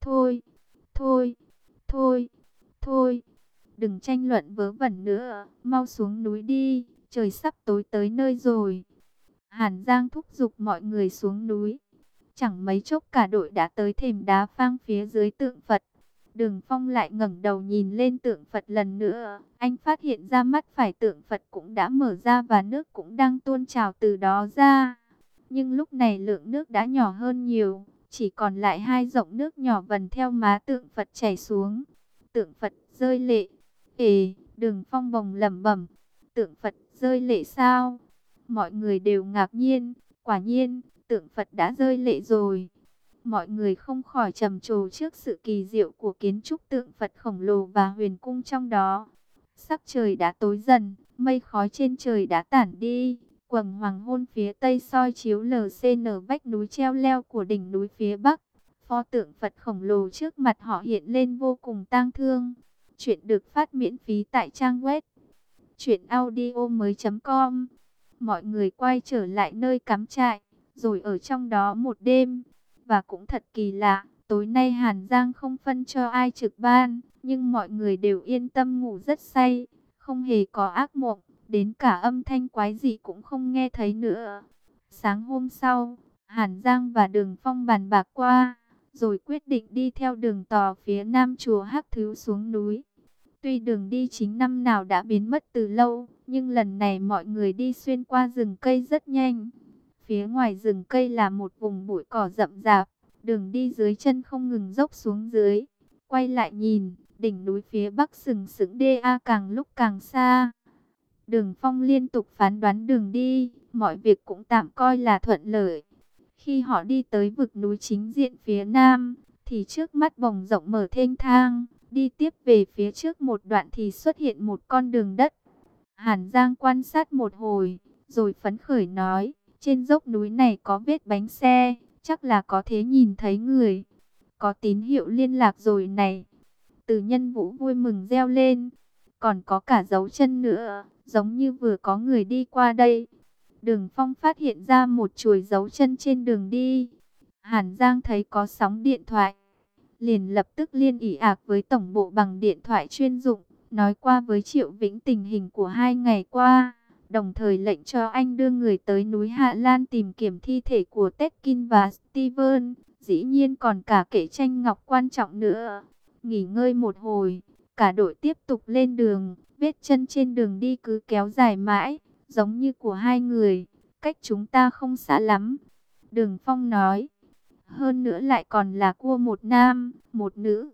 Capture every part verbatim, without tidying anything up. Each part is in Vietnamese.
Thôi, thôi, thôi, thôi, đừng tranh luận vớ vẩn nữa, mau xuống núi đi, trời sắp tối tới nơi rồi. Hàn Giang thúc giục mọi người xuống núi. Chẳng mấy chốc cả đội đã tới thềm đá phang phía dưới tượng Phật. Đường Phong lại ngẩng đầu nhìn lên tượng Phật lần nữa. Anh phát hiện ra mắt phải tượng Phật cũng đã mở ra và nước cũng đang tuôn trào từ đó ra. Nhưng lúc này lượng nước đã nhỏ hơn nhiều. Chỉ còn lại hai giọt nước nhỏ vần theo má tượng Phật chảy xuống. Tượng Phật rơi lệ. Ê, Đường Phong bồng lẩm bẩm. Tượng Phật rơi lệ sao? Mọi người đều ngạc nhiên. Quả nhiên, tượng Phật đã rơi lệ rồi. Mọi người không khỏi trầm trồ trước sự kỳ diệu của kiến trúc tượng Phật khổng lồ và huyền cung trong đó. Sắc trời đã tối dần, mây khói trên trời đã tản đi. Quầng hoàng hôn phía tây soi chiếu lờ xê en vách núi treo leo của đỉnh núi phía bắc. Pho tượng Phật khổng lồ trước mặt họ hiện lên vô cùng tang thương. Chuyện được phát miễn phí tại trang web truyện audio mới chấm com. Mọi người quay trở lại nơi cắm trại, rồi ở trong đó một đêm. Và cũng thật kỳ lạ, tối nay Hàn Giang không phân cho ai trực ban, nhưng mọi người đều yên tâm ngủ rất say, không hề có ác mộng, đến cả âm thanh quái dị cũng không nghe thấy nữa. Sáng hôm sau, Hàn Giang và Đường Phong bàn bạc qua, rồi quyết định đi theo đường tò phía nam chùa Hắc Thứ xuống núi. Tuy đường đi chính năm nào đã biến mất từ lâu, nhưng lần này mọi người đi xuyên qua rừng cây rất nhanh. Phía ngoài rừng cây là một vùng bụi cỏ rậm rạp, đường đi dưới chân không ngừng dốc xuống dưới. Quay lại nhìn, đỉnh núi phía bắc sừng sững đa càng lúc càng xa. Đường Phong liên tục phán đoán đường đi, mọi việc cũng tạm coi là thuận lợi. Khi họ đi tới vực núi chính diện phía nam, thì trước mắt bồng rộng mở thênh thang. Đi tiếp về phía trước một đoạn thì xuất hiện một con đường đất. Hàn Giang quan sát một hồi, rồi phấn khởi nói, trên dốc núi này có vết bánh xe, chắc là có thể nhìn thấy người. Có tín hiệu liên lạc rồi này. Từ Nhân Vũ vui mừng reo lên, còn có cả dấu chân nữa, giống như vừa có người đi qua đây. Đường Phong phát hiện ra một chuỗi dấu chân trên đường đi. Hàn Giang thấy có sóng điện thoại, liền lập tức liên ỷ ạc với tổng bộ bằng điện thoại chuyên dụng, nói qua với Triệu Vĩnh tình hình của hai ngày qua, đồng thời lệnh cho anh đưa người tới núi Hạ Lan tìm kiếm thi thể của Tekin và Steven, dĩ nhiên còn cả kệ tranh ngọc quan trọng nữa. Nghỉ ngơi một hồi, cả đội tiếp tục lên đường, vết chân trên đường đi cứ kéo dài mãi, giống như của hai người, cách chúng ta không xa lắm. Đường Phong nói, hơn nữa lại còn là cua một nam, một nữ.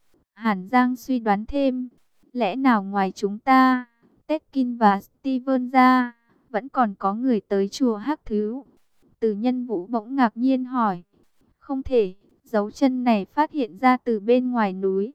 Hàn Giang suy đoán thêm, lẽ nào ngoài chúng ta, Tekin và Steven ra, vẫn còn có người tới chùa Hắc Thứ? Từ Nhân Vũ bỗng ngạc nhiên hỏi, không thể, dấu chân này phát hiện ra từ bên ngoài núi.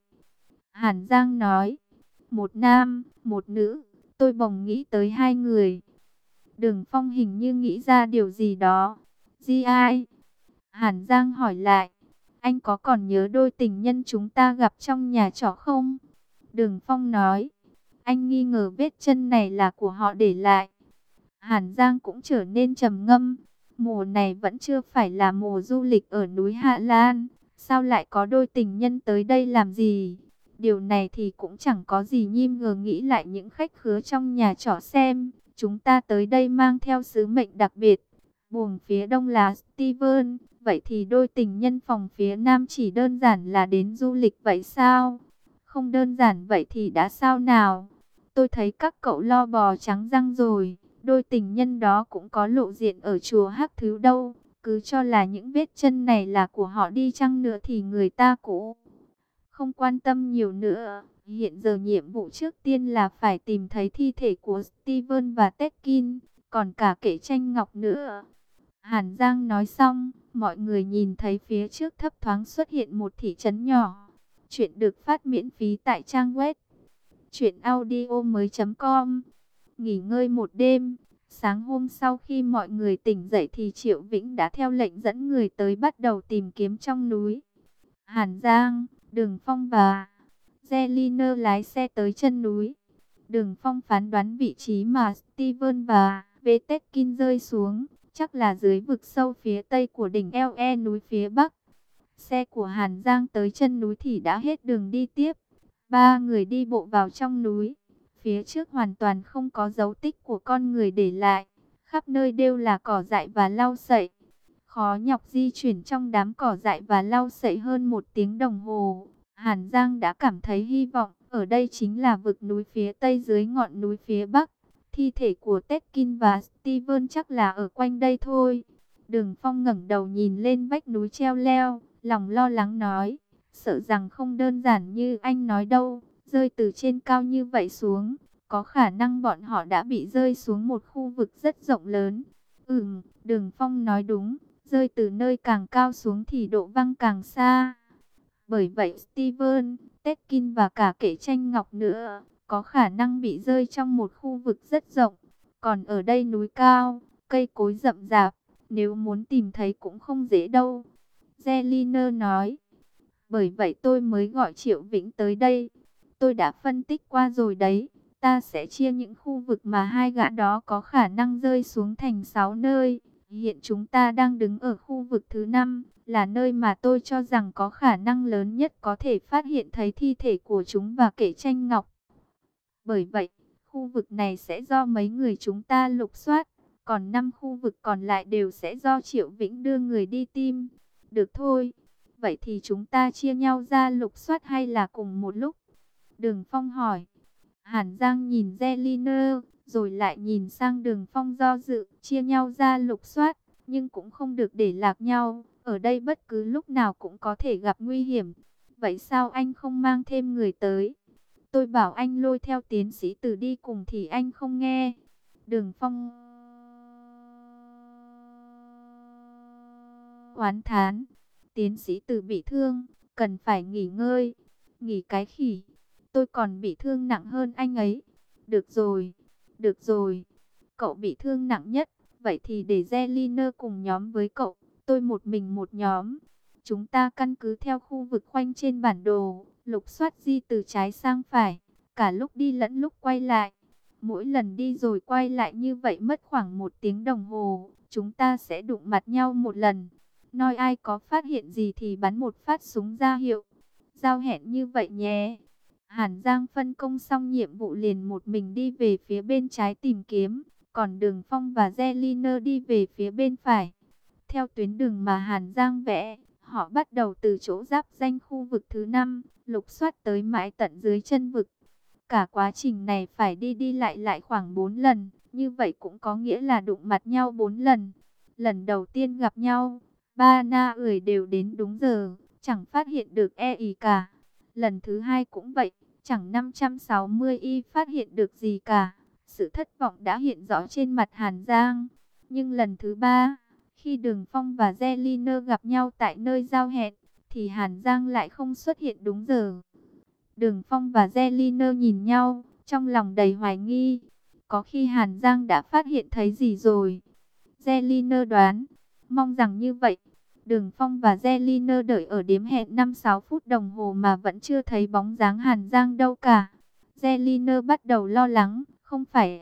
Hàn Giang nói, một nam, một nữ, tôi bỗng nghĩ tới hai người. Đường Phong hình như nghĩ ra điều gì đó. Gi ai? Hàn Giang hỏi lại, anh có còn nhớ đôi tình nhân chúng ta gặp trong nhà trọ không? Đường Phong nói, anh nghi ngờ vết chân này là của họ để lại. Hàn Giang cũng trở nên trầm ngâm. Mùa này vẫn chưa phải là mùa du lịch ở núi Hạ Lan. Sao lại có đôi tình nhân tới đây làm gì? Điều này thì cũng chẳng có gì nhim ngờ, nghĩ lại những khách khứa trong nhà trọ xem. Chúng ta tới đây mang theo sứ mệnh đặc biệt. Buồng phía đông là Steven. Vậy thì đôi tình nhân phòng phía nam chỉ đơn giản là đến du lịch vậy sao? Không đơn giản vậy thì đã sao nào? Tôi thấy các cậu lo bò trắng răng rồi. Đôi tình nhân đó cũng có lộ diện ở chùa Hắc Thứ đâu. Cứ cho là những vết chân này là của họ đi chăng nữa thì người ta cũng không quan tâm nhiều nữa. Hiện giờ nhiệm vụ trước tiên là phải tìm thấy thi thể của Steven và Tekin, còn cả kệ tranh ngọc nữa. Hàn Giang nói xong, mọi người nhìn thấy phía trước thấp thoáng xuất hiện một thị trấn nhỏ. Chuyện được phát miễn phí tại trang web truyện audio mới chấm com. Nghỉ ngơi một đêm, sáng hôm sau khi mọi người tỉnh dậy thì Triệu Vĩnh đã theo lệnh dẫn người tới bắt đầu tìm kiếm trong núi. Hàn Giang, Đường Phong và Zelina lái xe tới chân núi. Đường Phong phán đoán vị trí mà Steven và Vetekin rơi xuống, chắc là dưới vực sâu phía tây của đỉnh el e núi phía bắc. Xe của Hàn Giang tới chân núi thì đã hết đường đi tiếp. Ba người đi bộ vào trong núi. Phía trước hoàn toàn không có dấu tích của con người để lại. Khắp nơi đều là cỏ dại và lau sậy. Khó nhọc di chuyển trong đám cỏ dại và lau sậy hơn một tiếng đồng hồ. Hàn Giang đã cảm thấy hy vọng. Ở đây chính là vực núi phía tây dưới ngọn núi phía bắc. Thi thể của Tekin và Steven chắc là ở quanh đây thôi. Đường Phong ngẩng đầu nhìn lên vách núi treo leo, lòng lo lắng nói, sợ rằng không đơn giản như anh nói đâu, rơi từ trên cao như vậy xuống, có khả năng bọn họ đã bị rơi xuống một khu vực rất rộng lớn. Ừm, Đường Phong nói đúng, rơi từ nơi càng cao xuống thì độ văng càng xa. Bởi vậy Steven, Tekin và cả kẻ tranh ngọc nữa, có khả năng bị rơi trong một khu vực rất rộng. Còn ở đây núi cao, cây cối rậm rạp, nếu muốn tìm thấy cũng không dễ đâu. Zeliner nói, bởi vậy tôi mới gọi Triệu Vĩnh tới đây. Tôi đã phân tích qua rồi đấy. Ta sẽ chia những khu vực mà hai gã đó có khả năng rơi xuống thành sáu nơi. Hiện chúng ta đang đứng ở khu vực thứ năm, là nơi mà tôi cho rằng có khả năng lớn nhất có thể phát hiện thấy thi thể của chúng và kẻ tranh ngọc. Bởi vậy, khu vực này sẽ do mấy người chúng ta lục soát, còn năm khu vực còn lại đều sẽ do Triệu Vĩnh đưa người đi tìm. Được thôi, vậy thì chúng ta chia nhau ra lục soát hay là cùng một lúc? Đường Phong hỏi. Hàn Giang nhìn Zeliner, rồi lại nhìn sang Đường Phong do dự, chia nhau ra lục soát, nhưng cũng không được để lạc nhau. Ở đây bất cứ lúc nào cũng có thể gặp nguy hiểm. Vậy sao anh không mang thêm người tới? Tôi bảo anh lôi theo tiến sĩ Từ đi cùng thì anh không nghe. Đường Phong oán thán. Tiến sĩ Từ bị thương, cần phải nghỉ ngơi. Nghỉ cái khỉ. Tôi còn bị thương nặng hơn anh ấy. Được rồi, được rồi. Cậu bị thương nặng nhất. Vậy thì để Zeliner cùng nhóm với cậu. Tôi một mình một nhóm. Chúng ta căn cứ theo khu vực khoanh trên bản đồ, lục soát di từ trái sang phải, cả lúc đi lẫn lúc quay lại. Mỗi lần đi rồi quay lại như vậy mất khoảng một tiếng đồng hồ. Chúng ta sẽ đụng mặt nhau một lần. Nói ai có phát hiện gì thì bắn một phát súng ra hiệu. Giao hẹn như vậy nhé. Hàn Giang phân công xong nhiệm vụ liền một mình đi về phía bên trái tìm kiếm. Còn Đường Phong và Zeliner đi về phía bên phải. Theo tuyến đường mà Hàn Giang vẽ, họ bắt đầu từ chỗ giáp danh khu vực thứ năm, lục soát tới mãi tận dưới chân vực. Cả quá trình này phải đi đi lại lại khoảng bốn lần, như vậy cũng có nghĩa là đụng mặt nhau bốn lần. Lần đầu tiên gặp nhau, ba na ười đều đến đúng giờ, chẳng phát hiện được e ý cả. Lần thứ hai cũng vậy, chẳng năm trăm sáu mươi y phát hiện được gì cả. Sự thất vọng đã hiện rõ trên mặt Hàn Giang. Nhưng lần thứ ba, khi Đường Phong và Zeliner gặp nhau tại nơi giao hẹn, thì Hàn Giang lại không xuất hiện đúng giờ. Đường Phong và Zeliner nhìn nhau, trong lòng đầy hoài nghi. Có khi Hàn Giang đã phát hiện thấy gì rồi. Zeliner đoán, mong rằng như vậy. Đường Phong và Zeliner đợi ở điếm hẹn năm sáu phút đồng hồ mà vẫn chưa thấy bóng dáng Hàn Giang đâu cả. Zeliner bắt đầu lo lắng, không phải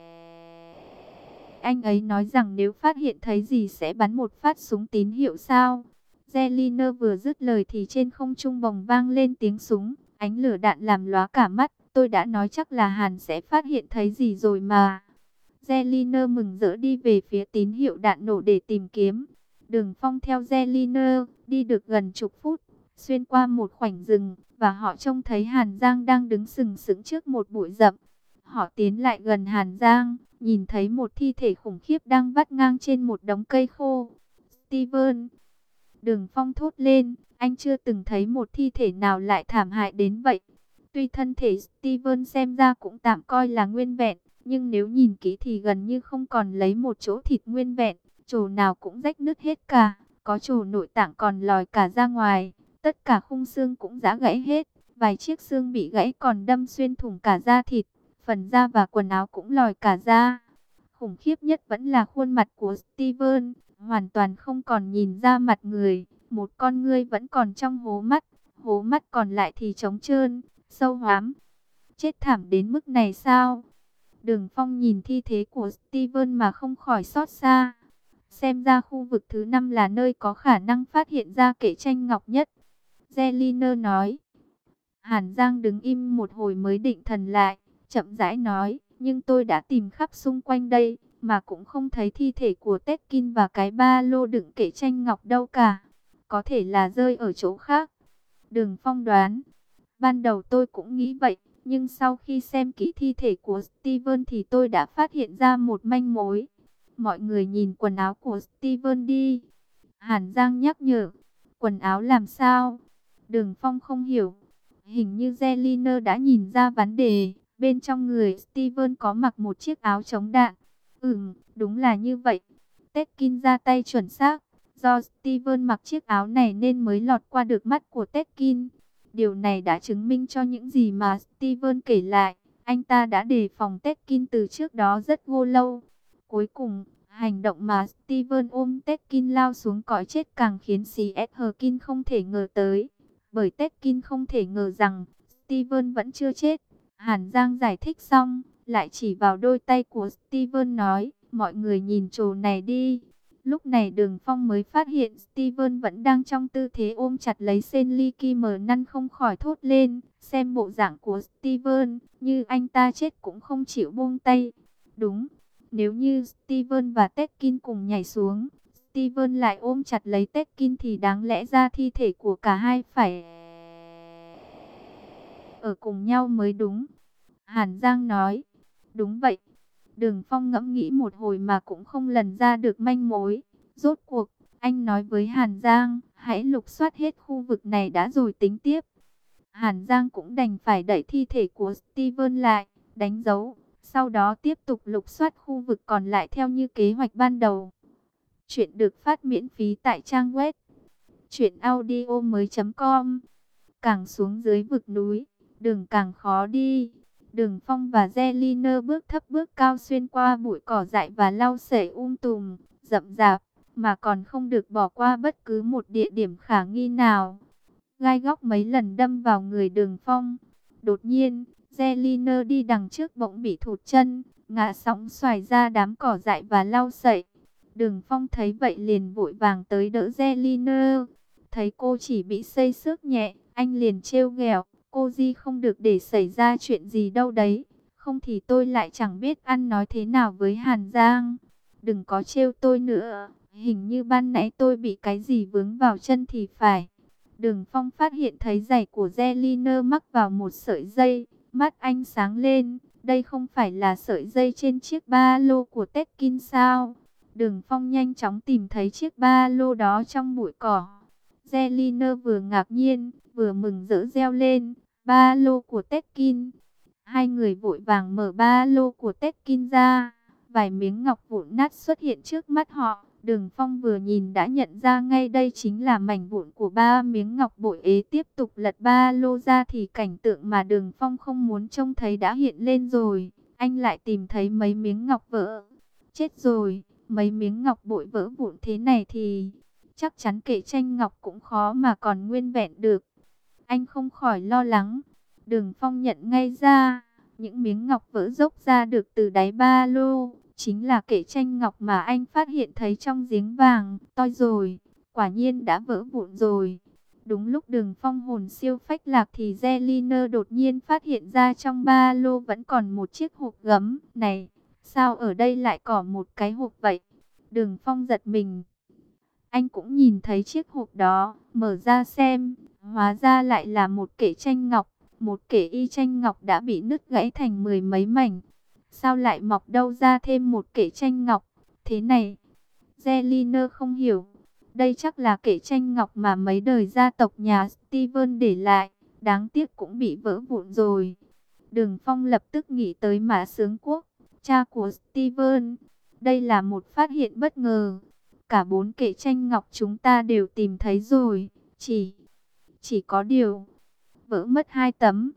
anh ấy nói rằng nếu phát hiện thấy gì sẽ bắn một phát súng tín hiệu sao? Zeliner vừa dứt lời thì trên không trung bồng vang lên tiếng súng, ánh lửa đạn làm lóa cả mắt. Tôi đã nói chắc là Hàn sẽ phát hiện thấy gì rồi mà. Zeliner mừng rỡ đi về phía tín hiệu đạn nổ để tìm kiếm. Đường Phong theo Zeliner đi được gần chục phút, xuyên qua một khoảnh rừng, và họ trông thấy Hàn Giang đang đứng sừng sững trước một bụi rậm. Họ tiến lại gần Hàn Giang, nhìn thấy một thi thể khủng khiếp đang vắt ngang trên một đống cây khô. Steven! Đường Phong thốt lên, anh chưa từng thấy một thi thể nào lại thảm hại đến vậy. Tuy thân thể Steven xem ra cũng tạm coi là nguyên vẹn, nhưng nếu nhìn kỹ thì gần như không còn lấy một chỗ thịt nguyên vẹn, chỗ nào cũng rách nứt hết cả, có chỗ nội tạng còn lòi cả ra ngoài, tất cả khung xương cũng giã gãy hết, vài chiếc xương bị gãy còn đâm xuyên thủng cả da thịt, phần da và quần áo cũng lòi cả ra. Khủng khiếp nhất vẫn là khuôn mặt của Steven, hoàn toàn không còn nhìn ra mặt người, một con ngươi vẫn còn trong hố mắt, hố mắt còn lại thì trống trơn, sâu hoắm. Chết thảm đến mức này sao? Đường Phong nhìn thi thế của Steven mà không khỏi xót xa. Xem ra khu vực thứ năm là nơi có khả năng phát hiện ra kẻ tranh ngọc nhất. Zeliner nói. Hàn Giang đứng im một hồi mới định thần lại, chậm rãi nói, nhưng tôi đã tìm khắp xung quanh đây, mà cũng không thấy thi thể của Tetkin và cái ba lô đựng kệ tranh ngọc đâu cả. Có thể là rơi ở chỗ khác. Đường Phong đoán. Ban đầu tôi cũng nghĩ vậy, nhưng sau khi xem kỹ thi thể của Steven thì tôi đã phát hiện ra một manh mối. Mọi người nhìn quần áo của Steven đi. Hàn Giang nhắc nhở. Quần áo làm sao? Đường Phong không hiểu. Hình như Zeliner đã nhìn ra vấn đề. Bên trong người Steven có mặc một chiếc áo chống đạn. Ừm, đúng là như vậy. Tetkin ra tay chuẩn xác. Do Steven mặc chiếc áo này nên mới lọt qua được mắt của Tetkin. Điều này đã chứng minh cho những gì mà Steven kể lại. Anh ta đã đề phòng Tetkin từ trước đó rất vô lâu. Cuối cùng, hành động mà Steven ôm Tetkin lao xuống cõi chết càng khiến xê ét Herkin không thể ngờ tới. Bởi Tetkin không thể ngờ rằng Steven vẫn chưa chết. Hàn Giang giải thích xong, lại chỉ vào đôi tay của Steven nói, mọi người nhìn chỗ này đi. Lúc này Đường Phong mới phát hiện Steven vẫn đang trong tư thế ôm chặt lấy Senli Kim năn không khỏi thốt lên. Xem bộ dạng của Steven, như anh ta chết cũng không chịu buông tay. Đúng, nếu như Steven và Tetkin cùng nhảy xuống, Steven lại ôm chặt lấy Tetkin thì đáng lẽ ra thi thể của cả hai phải ở cùng nhau mới đúng. Hàn Giang nói, đúng vậy. Đường Phong ngẫm nghĩ một hồi mà cũng không lần ra được manh mối. Rốt cuộc, anh nói với Hàn Giang, hãy lục soát hết khu vực này đã rồi tính tiếp. Hàn Giang cũng đành phải đẩy thi thể của Steven lại, đánh dấu. Sau đó tiếp tục lục soát khu vực còn lại theo như kế hoạch ban đầu. Chuyện được phát miễn phí tại trang web truyện audio mới chấm com. Càng xuống dưới vực núi, đường càng khó đi. Đường Phong và Zeliner bước thấp bước cao xuyên qua bụi cỏ dại và lau sậy um tùm, rậm rạp, mà còn không được bỏ qua bất cứ một địa điểm khả nghi nào. Gai góc mấy lần đâm vào người Đường Phong. Đột nhiên, Zeliner đi đằng trước bỗng bị thụt chân, ngã sóng xoài ra đám cỏ dại và lau sậy. Đường Phong thấy vậy liền vội vàng tới đỡ Zeliner. Thấy cô chỉ bị xây xước nhẹ, anh liền trêu ghẹo, cô Di không được để xảy ra chuyện gì đâu đấy. Không thì tôi lại chẳng biết ăn nói thế nào với Hàn Giang. Đừng có trêu tôi nữa, hình như ban nãy tôi bị cái gì vướng vào chân thì phải. Đường Phong phát hiện thấy giày của Zeliner mắc vào một sợi dây, mắt anh sáng lên, đây không phải là sợi dây trên chiếc ba lô của Tetkin sao? Đường Phong nhanh chóng tìm thấy chiếc ba lô đó trong bụi cỏ. Zeliner vừa ngạc nhiên, vừa mừng rỡ reo lên, ba lô của Tetkin. Hai người vội vàng mở ba lô của Tetkin ra, vài miếng ngọc vụn nát xuất hiện trước mắt họ. Đường Phong vừa nhìn đã nhận ra ngay đây chính là mảnh vụn của ba miếng ngọc bội ế. Tiếp tục lật ba lô ra thì cảnh tượng mà Đường Phong không muốn trông thấy đã hiện lên rồi. Anh lại tìm thấy mấy miếng ngọc vỡ. Chết rồi, mấy miếng ngọc bội vỡ vụn thế này thì chắc chắn kệ tranh ngọc cũng khó mà còn nguyên vẹn được. Anh không khỏi lo lắng. Đường Phong nhận ngay ra, những miếng ngọc vỡ dốc ra được từ đáy ba lô, chính là kệ tranh ngọc mà anh phát hiện thấy trong giếng vàng. Toi rồi, quả nhiên đã vỡ vụn rồi. Đúng lúc Đường Phong hồn siêu phách lạc thì Zeliner đột nhiên phát hiện ra trong ba lô vẫn còn một chiếc hộp gấm. Này, sao ở đây lại có một cái hộp vậy? Đường Phong giật mình. Anh cũng nhìn thấy chiếc hộp đó, mở ra xem, hóa ra lại là một kệ tranh ngọc. Một kệ y tranh ngọc đã bị nứt gãy thành mười mấy mảnh. Sao lại mọc đâu ra thêm một kệ tranh ngọc thế này? Zeliner không hiểu. Đây chắc là kệ tranh ngọc mà mấy đời gia tộc nhà Steven để lại. Đáng tiếc cũng bị vỡ vụn rồi. Đường Phong lập tức nghĩ tới Mã Sướng Quốc, cha của Steven. Đây là một phát hiện bất ngờ. Cả bốn kệ tranh ngọc chúng ta đều tìm thấy rồi. Chỉ, chỉ có điều vỡ mất hai tấm.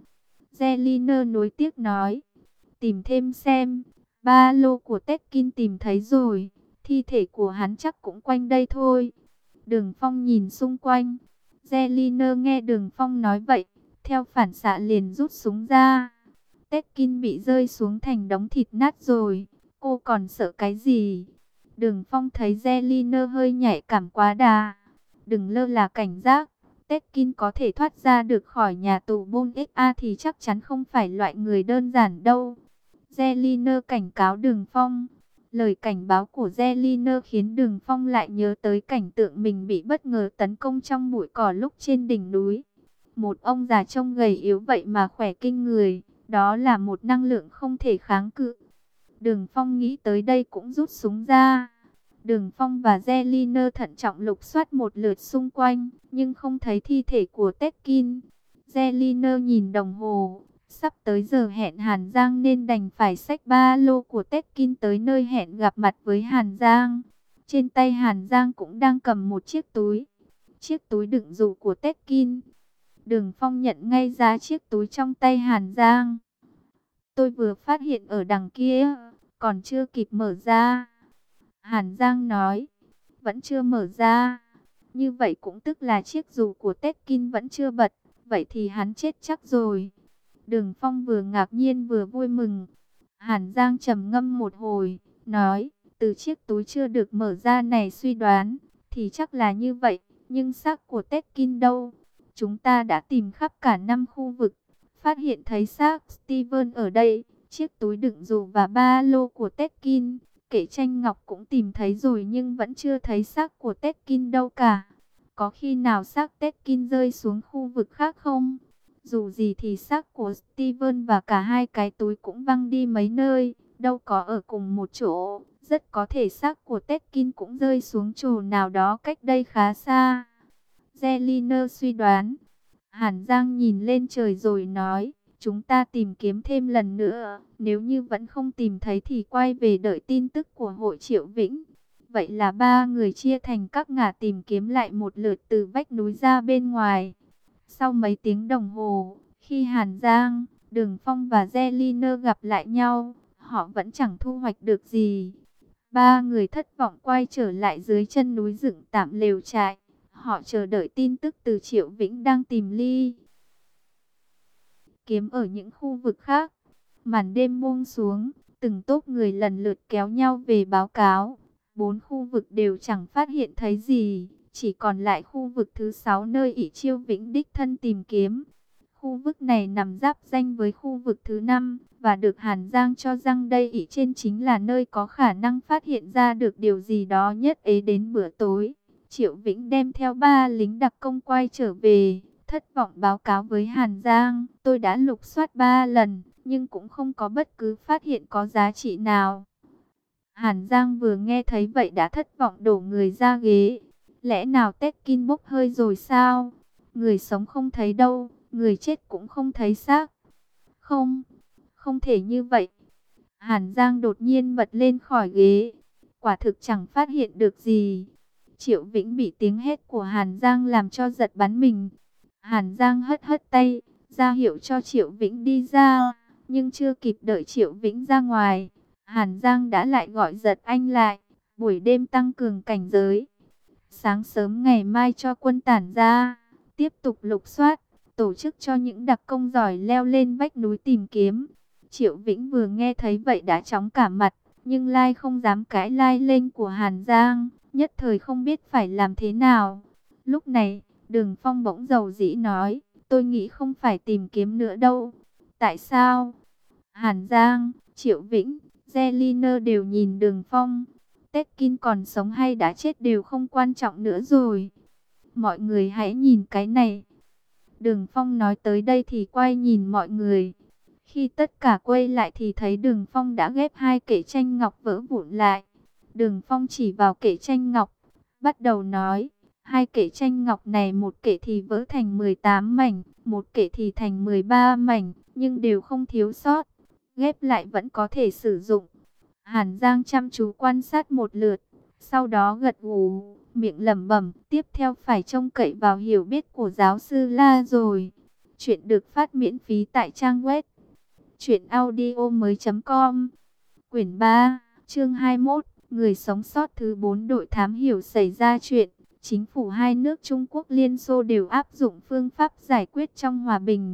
Zeliner nối tiếc nói. Tìm thêm xem. Ba lô của Tetkin tìm thấy rồi. Thi thể của hắn chắc cũng quanh đây thôi. Đường Phong nhìn xung quanh. Zeliner nghe Đường Phong nói vậy, theo phản xạ liền rút súng ra. Tetkin bị rơi xuống thành đống thịt nát rồi. Cô còn sợ cái gì? Đường Phong thấy Zeliner hơi nhạy cảm quá đà. Đừng lơ là cảnh giác. Tekin có thể thoát ra được khỏi nhà tù Bôn ích a thì chắc chắn không phải loại người đơn giản đâu. Zeliner cảnh cáo Đường Phong. Lời cảnh báo của Zeliner khiến Đường Phong lại nhớ tới cảnh tượng mình bị bất ngờ tấn công trong bụi cỏ lúc trên đỉnh núi. Một ông già trông gầy yếu vậy mà khỏe kinh người, đó là một năng lượng không thể kháng cự. Đường Phong nghĩ tới đây cũng rút súng ra. Đường Phong và Zeliner thận trọng lục soát một lượt xung quanh, nhưng không thấy thi thể của Tekin. Zeliner nhìn đồng hồ, sắp tới giờ hẹn Hàn Giang nên đành phải xách ba lô của Tekin tới nơi hẹn gặp mặt với Hàn Giang. Trên tay Hàn Giang cũng đang cầm một chiếc túi, chiếc túi đựng rượu của Tekin. Đường Phong nhận ngay ra chiếc túi trong tay Hàn Giang. Tôi vừa phát hiện ở đằng kia, còn chưa kịp mở ra. Hàn Giang nói, vẫn chưa mở ra. Như vậy cũng tức là chiếc dù của Tekin vẫn chưa bật, vậy thì hắn chết chắc rồi. Đường Phong vừa ngạc nhiên vừa vui mừng. Hàn Giang trầm ngâm một hồi, nói, từ chiếc túi chưa được mở ra này suy đoán, thì chắc là như vậy, nhưng xác của Tekin đâu? Chúng ta đã tìm khắp cả năm khu vực, phát hiện thấy xác Steven ở đây, chiếc túi đựng dù và ba lô của Tekin. Kệ tranh ngọc cũng tìm thấy rồi nhưng vẫn chưa thấy xác của Tekin đâu cả. Có khi nào xác Tekin rơi xuống khu vực khác không? Dù gì thì xác của Steven và cả hai cái túi cũng văng đi mấy nơi, đâu có ở cùng một chỗ. Rất có thể xác của Tekin cũng rơi xuống chỗ nào đó cách đây khá xa. Zeliner suy đoán. Hàn Giang nhìn lên trời rồi nói, chúng ta tìm kiếm thêm lần nữa, nếu như vẫn không tìm thấy thì quay về đợi tin tức của hội Triệu Vĩnh. Vậy là ba người chia thành các ngả tìm kiếm lại một lượt từ vách núi ra bên ngoài. Sau mấy tiếng đồng hồ, khi Hàn Giang, Đường Phong và Zeliner gặp lại nhau, họ vẫn chẳng thu hoạch được gì. Ba người thất vọng quay trở lại dưới chân núi dựng tạm lều trại. Họ chờ đợi tin tức từ Triệu Vĩnh đang tìm Ly Kiếm ở những khu vực khác. Màn đêm buông xuống, từng tốp người lần lượt kéo nhau về báo cáo. Bốn khu vực đều chẳng phát hiện thấy gì, chỉ còn lại khu vực thứ sáu nơi ỷ Chiêu Vĩnh đích thân tìm kiếm. Khu vực này nằm giáp ranh với khu vực thứ năm và được Hàn Giang cho rằng đây ỷ trên chính là nơi có khả năng phát hiện ra được điều gì đó nhất ấy. Đến bữa tối, Triệu Vĩnh đem theo ba lính đặc công quay trở về, thất vọng báo cáo với Hàn Giang, tôi đã lục soát ba lần, nhưng cũng không có bất cứ phát hiện có giá trị nào. Hàn Giang vừa nghe thấy vậy đã thất vọng đổ người ra ghế. Lẽ nào Tekin bốc hơi rồi sao? Người sống không thấy đâu, người chết cũng không thấy xác. Không, không thể như vậy. Hàn Giang đột nhiên bật lên khỏi ghế. Quả thực chẳng phát hiện được gì. Triệu Vĩnh bị tiếng hét của Hàn Giang làm cho giật bắn mình. Hàn Giang hất hất tay, ra hiệu cho Triệu Vĩnh đi ra. Nhưng chưa kịp đợi Triệu Vĩnh ra ngoài, Hàn Giang đã lại gọi giật anh lại. Buổi đêm tăng cường cảnh giới. Sáng sớm ngày mai cho quân tản ra, tiếp tục lục soát, tổ chức cho những đặc công giỏi leo lên vách núi tìm kiếm. Triệu Vĩnh vừa nghe thấy vậy đã chóng cả mặt, nhưng Lai không dám cãi lai lên của Hàn Giang, nhất thời không biết phải làm thế nào. Lúc này, Đường Phong bỗng dầu dĩ nói, tôi nghĩ không phải tìm kiếm nữa đâu. Tại sao? Hàn Giang, Triệu Vĩnh, Zeliner đều nhìn Đường Phong. Tekin còn sống hay đã chết đều không quan trọng nữa rồi. Mọi người hãy nhìn cái này. Đường Phong nói tới đây thì quay nhìn mọi người. Khi tất cả quay lại thì thấy Đường Phong đã ghép hai kệ tranh ngọc vỡ vụn lại. Đường Phong chỉ vào kệ tranh ngọc, bắt đầu nói, hai kệ tranh ngọc này một kệ thì vỡ thành mười tám mảnh, một kệ thì thành mười ba mảnh, nhưng đều không thiếu sót. Ghép lại vẫn có thể sử dụng. Hàn Giang chăm chú quan sát một lượt, sau đó gật gù, miệng lẩm bẩm, tiếp theo phải trông cậy vào hiểu biết của giáo sư La rồi. Chuyện được phát miễn phí tại trang web truyện audio mới chấm com. Quyển ba, chương hai mươi mốt, người sống sót thứ bốn đội thám hiểu xảy ra chuyện. Chính phủ hai nước Trung Quốc Liên Xô đều áp dụng phương pháp giải quyết trong hòa bình.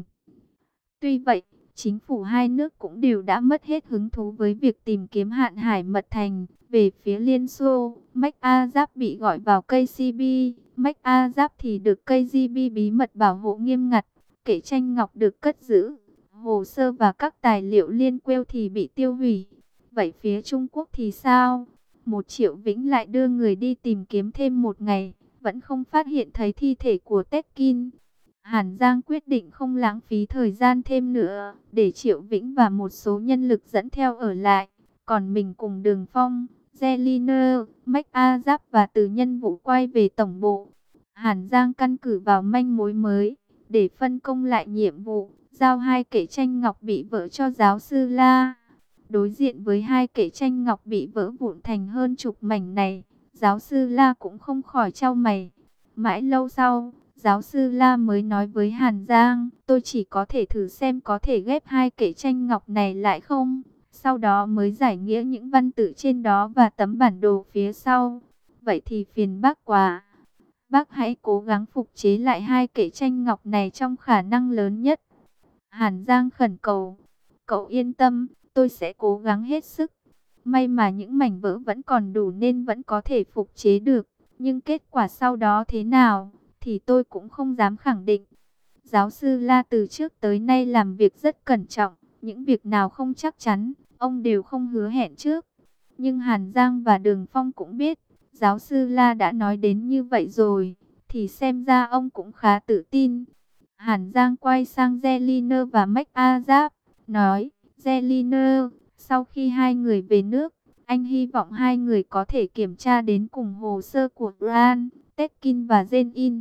Tuy vậy, chính phủ hai nước cũng đều đã mất hết hứng thú với việc tìm kiếm Hạn Hải Mật Thành. Về phía Liên Xô, MacArthur bị gọi vào ca xê bê, Mách A Giáp thì được ca giê bê bí mật bảo hộ nghiêm ngặt. Kệ tranh ngọc được cất giữ. Hồ sơ và các tài liệu liên quan thì bị tiêu hủy. Vậy phía Trung Quốc thì sao? Một Triệu Vĩnh lại đưa người đi tìm kiếm thêm một ngày, vẫn không phát hiện thấy thi thể của Tekin. Hàn Giang quyết định không lãng phí thời gian thêm nữa, để Triệu Vĩnh và một số nhân lực dẫn theo ở lại. Còn mình cùng Đường Phong, Zeliner, Mách A Giáp và Từ Nhân Vũ quay về tổng bộ. Hàn Giang căn cứ vào manh mối mới, để phân công lại nhiệm vụ, giao hai kệ tranh ngọc bị vỡ cho giáo sư La. Đối diện với hai kệ tranh ngọc bị vỡ vụn thành hơn chục mảnh này, giáo sư La cũng không khỏi chau mày. Mãi lâu sau, giáo sư La mới nói với Hàn Giang, tôi chỉ có thể thử xem có thể ghép hai kệ tranh ngọc này lại không. Sau đó mới giải nghĩa những văn tự trên đó và tấm bản đồ phía sau. Vậy thì phiền bác quá. Bác hãy cố gắng phục chế lại hai kệ tranh ngọc này trong khả năng lớn nhất. Hàn Giang khẩn cầu, cậu yên tâm, tôi sẽ cố gắng hết sức. May mà những mảnh vỡ vẫn còn đủ nên vẫn có thể phục chế được. Nhưng kết quả sau đó thế nào, thì tôi cũng không dám khẳng định. Giáo sư La từ trước tới nay làm việc rất cẩn trọng. Những việc nào không chắc chắn, ông đều không hứa hẹn trước. Nhưng Hàn Giang và Đường Phong cũng biết, giáo sư La đã nói đến như vậy rồi, thì xem ra ông cũng khá tự tin. Hàn Giang quay sang Zeliner và Mách A Giáp, nói, Zeliner, sau khi hai người về nước, anh hy vọng hai người có thể kiểm tra đến cùng hồ sơ của Ran, Tekin và Zenin.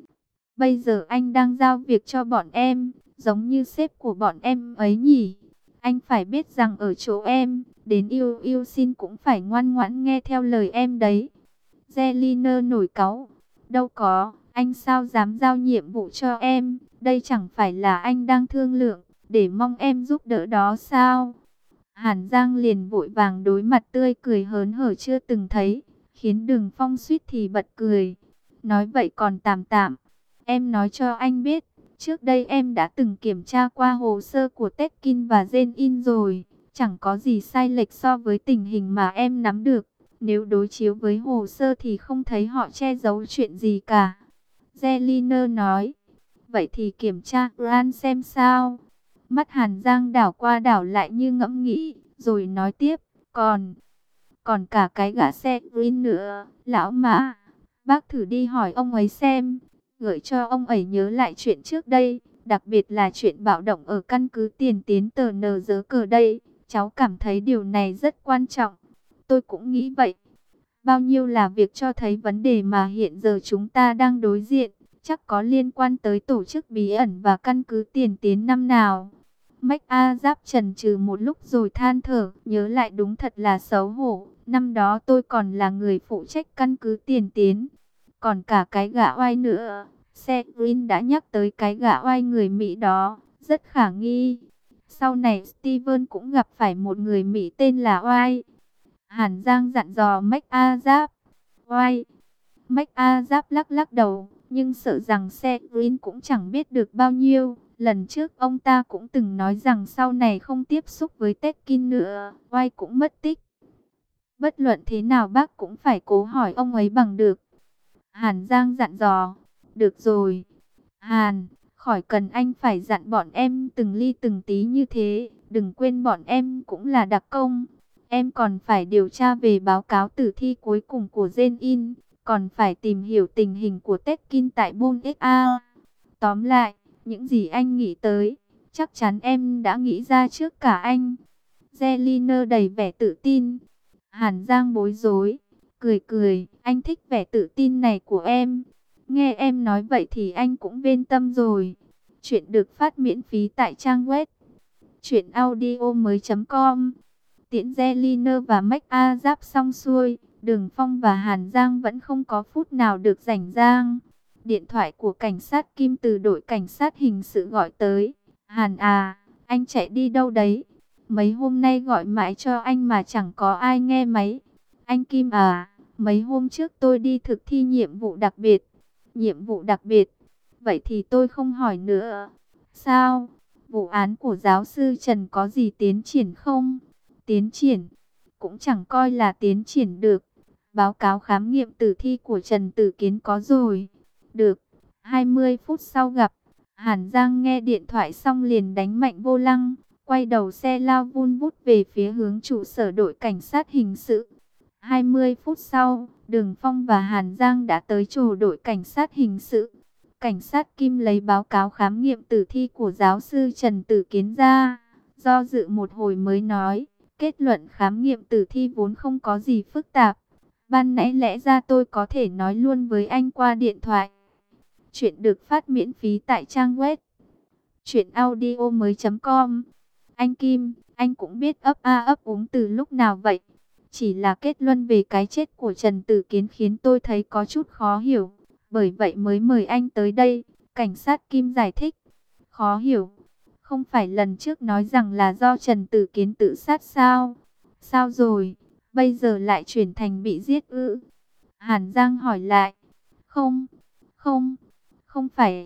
Bây giờ anh đang giao việc cho bọn em, giống như sếp của bọn em ấy nhỉ. Anh phải biết rằng ở chỗ em, đến yêu yêu xin cũng phải ngoan ngoãn nghe theo lời em đấy. Zeliner nổi cáu. Đâu có, anh sao dám giao nhiệm vụ cho em, đây chẳng phải là anh đang thương lượng, để mong em giúp đỡ đó sao? Hàn Giang liền vội vàng đối mặt tươi cười hớn hở chưa từng thấy, khiến Đường Phong suýt thì bật cười. Nói vậy còn tạm tạm, em nói cho anh biết, trước đây em đã từng kiểm tra qua hồ sơ của Tekin và Zenin rồi, chẳng có gì sai lệch so với tình hình mà em nắm được. Nếu đối chiếu với hồ sơ thì không thấy họ che giấu chuyện gì cả. Zeliner nói, vậy thì kiểm tra Ran xem sao. Mắt Hàn Giang đảo qua đảo lại như ngẫm nghĩ, rồi nói tiếp, còn, còn cả cái gã xe green nữa, lão Mã. Bác thử đi hỏi ông ấy xem, gửi cho ông ấy nhớ lại chuyện trước đây, đặc biệt là chuyện bạo động ở căn cứ tiền tiến tờ nờ dớ cờ đây. Cháu cảm thấy điều này rất quan trọng. Tôi cũng nghĩ vậy. Bao nhiêu là việc cho thấy vấn đề mà hiện giờ chúng ta đang đối diện, chắc có liên quan tới tổ chức bí ẩn và căn cứ tiền tiến năm nào. Mách A Giáp chần chừ một lúc rồi than thở, nhớ lại đúng thật là xấu hổ. Năm đó tôi còn là người phụ trách căn cứ tiền tiến. Còn cả cái gã oai nữa, Seth Green đã nhắc tới cái gã oai người Mỹ đó, rất khả nghi. Sau này Steven cũng gặp phải một người Mỹ tên là Oai. Hàn Giang dặn dò Mách A Giáp. Oai. Mách A Giáp lắc lắc đầu, nhưng sợ rằng Seth Green cũng chẳng biết được bao nhiêu. Lần trước ông ta cũng từng nói rằng sau này không tiếp xúc với Tekin nữa, Oai cũng mất tích. Bất luận thế nào bác cũng phải cố hỏi ông ấy bằng được. Hàn Giang dặn dò. Được rồi. Hàn, khỏi cần anh phải dặn bọn em từng ly từng tí như thế. Đừng quên bọn em cũng là đặc công. Em còn phải điều tra về báo cáo tử thi cuối cùng của Zenin. Còn phải tìm hiểu tình hình của Tekin tại Bun ích a. Tóm lại, những gì anh nghĩ tới, chắc chắn em đã nghĩ ra trước cả anh. Zeliner đầy vẻ tự tin. Hàn Giang bối rối, cười cười, anh thích vẻ tự tin này của em. Nghe em nói vậy thì anh cũng yên tâm rồi. Chuyện được phát miễn phí tại trang web truyện audio mới chấm com. Tiễn Zeliner và Mách A Giáp xong xuôi, Đường Phong và Hàn Giang vẫn không có phút nào được rảnh rang. Điện thoại của cảnh sát Kim từ đội cảnh sát hình sự gọi tới. Hàn à, anh chạy đi đâu đấy? Mấy hôm nay gọi mãi cho anh mà chẳng có ai nghe máy. Anh Kim à, mấy hôm trước tôi đi thực thi nhiệm vụ đặc biệt. Nhiệm vụ đặc biệt? Vậy thì tôi không hỏi nữa. Sao? Vụ án của giáo sư Trần có gì tiến triển không? Tiến triển? Cũng chẳng coi là tiến triển được. báo cáo khám nghiệm tử thi của Trần Tử Kiến có rồi. Được, hai mươi phút sau gặp. Hàn Giang nghe điện thoại xong liền đánh mạnh vô lăng, quay đầu xe lao vun vút về phía hướng trụ sở đội cảnh sát hình sự. hai mươi phút sau, Đường Phong và Hàn Giang đã tới chỗ đội cảnh sát hình sự. Cảnh sát Kim lấy báo cáo khám nghiệm tử thi của giáo sư Trần Tử Kiến ra, do dự một hồi mới nói, kết luận khám nghiệm tử thi vốn không có gì phức tạp. Ban nãy lẽ ra tôi có thể nói luôn với anh qua điện thoại. Chuyện được phát miễn phí tại trang web truyện audio mới chấm com. Anh Kim, anh cũng biết ấp a ấp úng từ lúc nào vậy? Chỉ là kết luận về cái chết của Trần Tử Kiến khiến tôi thấy có chút khó hiểu. Bởi vậy mới mời anh tới đây, cảnh sát Kim giải thích. Khó hiểu? Không phải lần trước nói rằng là do Trần Tử Kiến tự sát sao? Sao rồi? Bây giờ lại chuyển thành bị giết ư? Hàn Giang hỏi lại. Không, không, không phải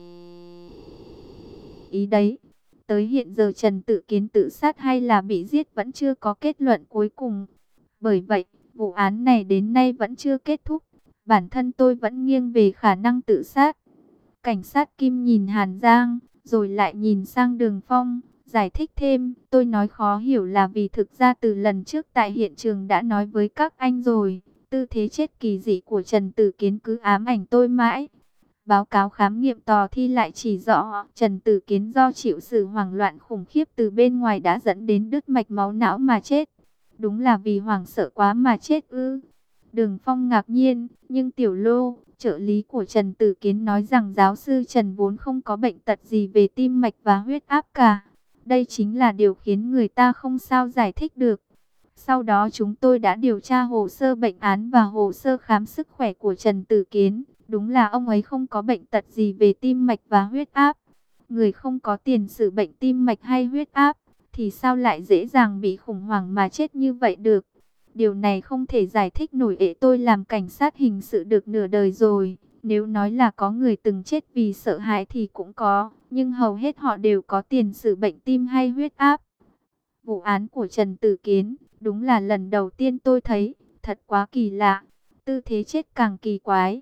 ý đấy. Tới hiện giờ Trần Tử Kiến tự sát hay là bị giết vẫn chưa có kết luận cuối cùng. Bởi vậy, vụ án này đến nay vẫn chưa kết thúc. Bản thân tôi vẫn nghiêng về khả năng tự sát. Cảnh sát Kim nhìn Hàn Giang, rồi lại nhìn sang Đường Phong, giải thích thêm. Tôi nói khó hiểu là vì thực ra từ lần trước tại hiện trường đã nói với các anh rồi. Tư thế chết kỳ dị của Trần Tử Kiến cứ ám ảnh tôi mãi. Báo cáo khám nghiệm tò thi lại chỉ rõ Trần Tử Kiến do chịu sự hoảng loạn khủng khiếp từ bên ngoài đã dẫn đến đứt mạch máu não mà chết. Đúng là vì hoảng sợ quá mà chết ư? Đường Phong ngạc nhiên, nhưng Tiểu Lô, trợ lý của Trần Tử Kiến nói rằng giáo sư Trần vốn không có bệnh tật gì về tim mạch và huyết áp cả. Đây chính là điều khiến người ta không sao giải thích được. Sau đó chúng tôi đã điều tra hồ sơ bệnh án và hồ sơ khám sức khỏe của Trần Tử Kiến. Đúng là ông ấy không có bệnh tật gì về tim mạch và huyết áp. Người không có tiền sử bệnh tim mạch hay huyết áp, thì sao lại dễ dàng bị khủng hoảng mà chết như vậy được? Điều này không thể giải thích nổi. Ệ tôi làm cảnh sát hình sự được nửa đời rồi. Nếu nói là có người từng chết vì sợ hãi thì cũng có, nhưng hầu hết họ đều có tiền sử bệnh tim hay huyết áp. Vụ án của Trần Tử Kiến, đúng là lần đầu tiên tôi thấy, thật quá kỳ lạ. Tư thế chết càng kỳ quái.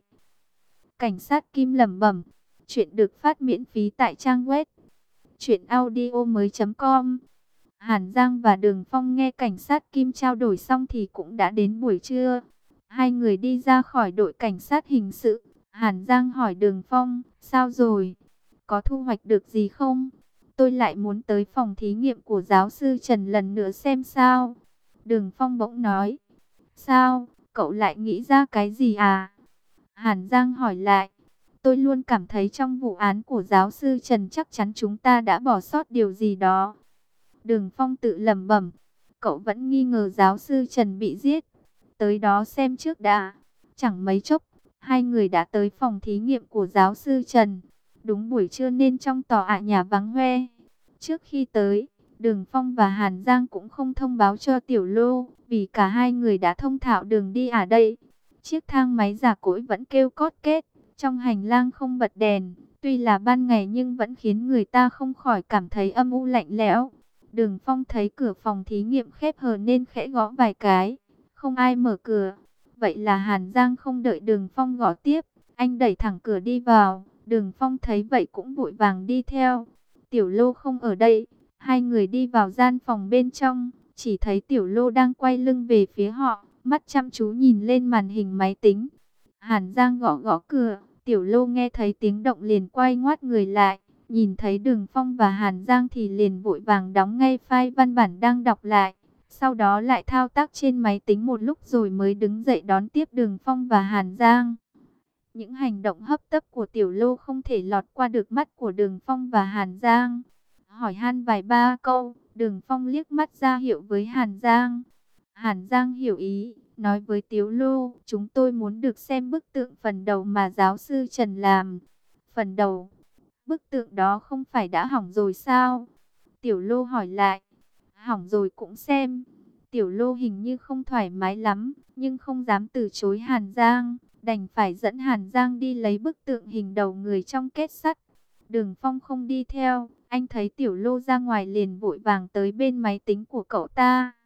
Cảnh sát Kim lẩm bẩm. Chuyện được phát miễn phí tại trang web truyện audio mới chấm com. Hàn Giang và Đường Phong nghe cảnh sát Kim trao đổi xong thì cũng đã đến buổi trưa. Hai người đi ra khỏi đội cảnh sát hình sự. Hàn Giang hỏi Đường Phong, sao rồi? Có thu hoạch được gì không? Tôi lại muốn tới phòng thí nghiệm của giáo sư Trần lần nữa xem sao. Đường Phong bỗng nói, sao? Cậu lại nghĩ ra cái gì à? Hàn Giang hỏi lại, tôi luôn cảm thấy trong vụ án của giáo sư Trần chắc chắn chúng ta đã bỏ sót điều gì đó. Đường Phong tự lẩm bẩm, cậu vẫn nghi ngờ giáo sư Trần bị giết. Tới đó xem trước đã. Chẳng mấy chốc, hai người đã tới phòng thí nghiệm của giáo sư Trần. Đúng buổi trưa nên trong tòa ạ nhà vắng hoe. Trước khi tới, Đường Phong và Hàn Giang cũng không thông báo cho Tiểu Lô, vì cả hai người đã thông thạo đường đi ở đây. Chiếc thang máy già cỗi vẫn kêu cót két, trong hành lang không bật đèn, tuy là ban ngày nhưng vẫn khiến người ta không khỏi cảm thấy âm u lạnh lẽo. Đường Phong thấy cửa phòng thí nghiệm khép hờ nên khẽ gõ vài cái, không ai mở cửa. Vậy là Hàn Giang không đợi Đường Phong gõ tiếp, anh đẩy thẳng cửa đi vào. Đường Phong thấy vậy cũng vội vàng đi theo. Tiểu Lô không ở đây, hai người đi vào gian phòng bên trong, chỉ thấy Tiểu Lô đang quay lưng về phía họ, mắt chăm chú nhìn lên màn hình máy tính. Hàn Giang gõ gõ cửa, Tiểu Lô nghe thấy tiếng động liền quay ngoắt người lại, nhìn thấy Đường Phong và Hàn Giang thì liền vội vàng đóng ngay file văn bản đang đọc lại. Sau đó lại thao tác trên máy tính một lúc rồi mới đứng dậy đón tiếp Đường Phong và Hàn Giang. Những hành động hấp tấp của Tiểu Lô không thể lọt qua được mắt của Đường Phong và Hàn Giang. Hỏi han vài ba câu, Đường Phong liếc mắt ra hiệu với Hàn Giang. Hàn Giang hiểu ý, nói với Tiểu Lô, chúng tôi muốn được xem bức tượng phần đầu mà giáo sư Trần làm. Phần đầu? Bức tượng đó không phải đã hỏng rồi sao? Tiểu Lô hỏi lại. Hỏng rồi cũng xem. Tiểu Lô hình như không thoải mái lắm, nhưng không dám từ chối Hàn Giang, đành phải dẫn Hàn Giang đi lấy bức tượng hình đầu người trong kết sắt. Đường Phong không đi theo, anh thấy Tiểu Lô ra ngoài liền vội vàng tới bên máy tính của cậu ta.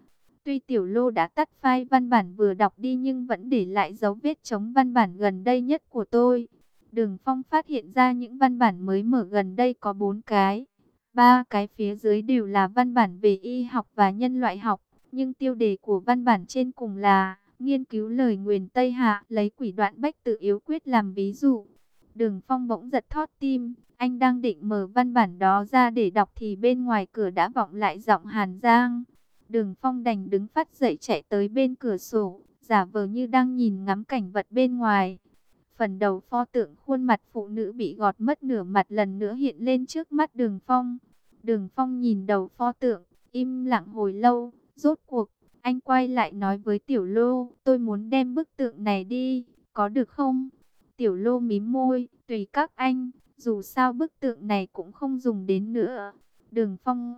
Tuy Tiểu Lô đã tắt file văn bản vừa đọc đi nhưng vẫn để lại dấu vết chống văn bản gần đây nhất của tôi. Đường Phong phát hiện ra những văn bản mới mở gần đây có bốn cái. Ba cái phía dưới đều là văn bản về y học và nhân loại học. Nhưng tiêu đề của văn bản trên cùng là nghiên cứu lời nguyền Tây Hạ, lấy quỷ đoạn bách tự yếu quyết làm ví dụ. Đường Phong bỗng giật thót tim. Anh đang định mở văn bản đó ra để đọc thì bên ngoài cửa đã vọng lại giọng Hàn Giang. Đường Phong đành đứng phát dậy chạy tới bên cửa sổ, giả vờ như đang nhìn ngắm cảnh vật bên ngoài. Phần đầu pho tượng khuôn mặt phụ nữ bị gọt mất nửa mặt lần nữa hiện lên trước mắt Đường Phong. Đường Phong nhìn đầu pho tượng, im lặng hồi lâu, rốt cuộc, anh quay lại nói với Tiểu Lô, tôi muốn đem bức tượng này đi, có được không? Tiểu Lô mím môi, tùy các anh, dù sao bức tượng này cũng không dùng đến nữa. Đường Phong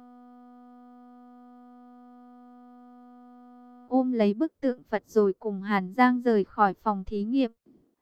ôm lấy bức tượng Phật rồi cùng Hàn Giang rời khỏi phòng thí nghiệm.